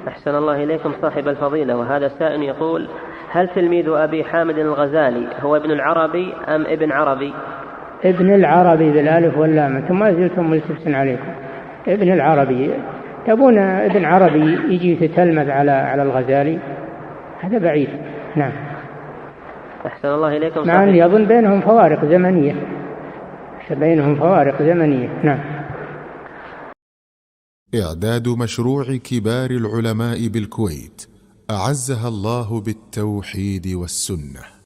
أحسن الله إليكم صاحب الفضيلة. وهذا سائل يقول: هل تلميذ أبي حامد الغزالي هو ابن العربي أم ابن عربي؟ ابن العربي بالالف واللام، انتم ما زلتم ملتبس عليكم. ابن العربي، تبون ابن عربي يجي تتلمذ على الغزالي؟ هذا بعيد. نعم. أحسن الله إليكم. مع أن يظن بينهم فوارق زمنية. نعم. إعداد مشروع كبار العلماء بالكويت أعزها الله بالتوحيد والسنة.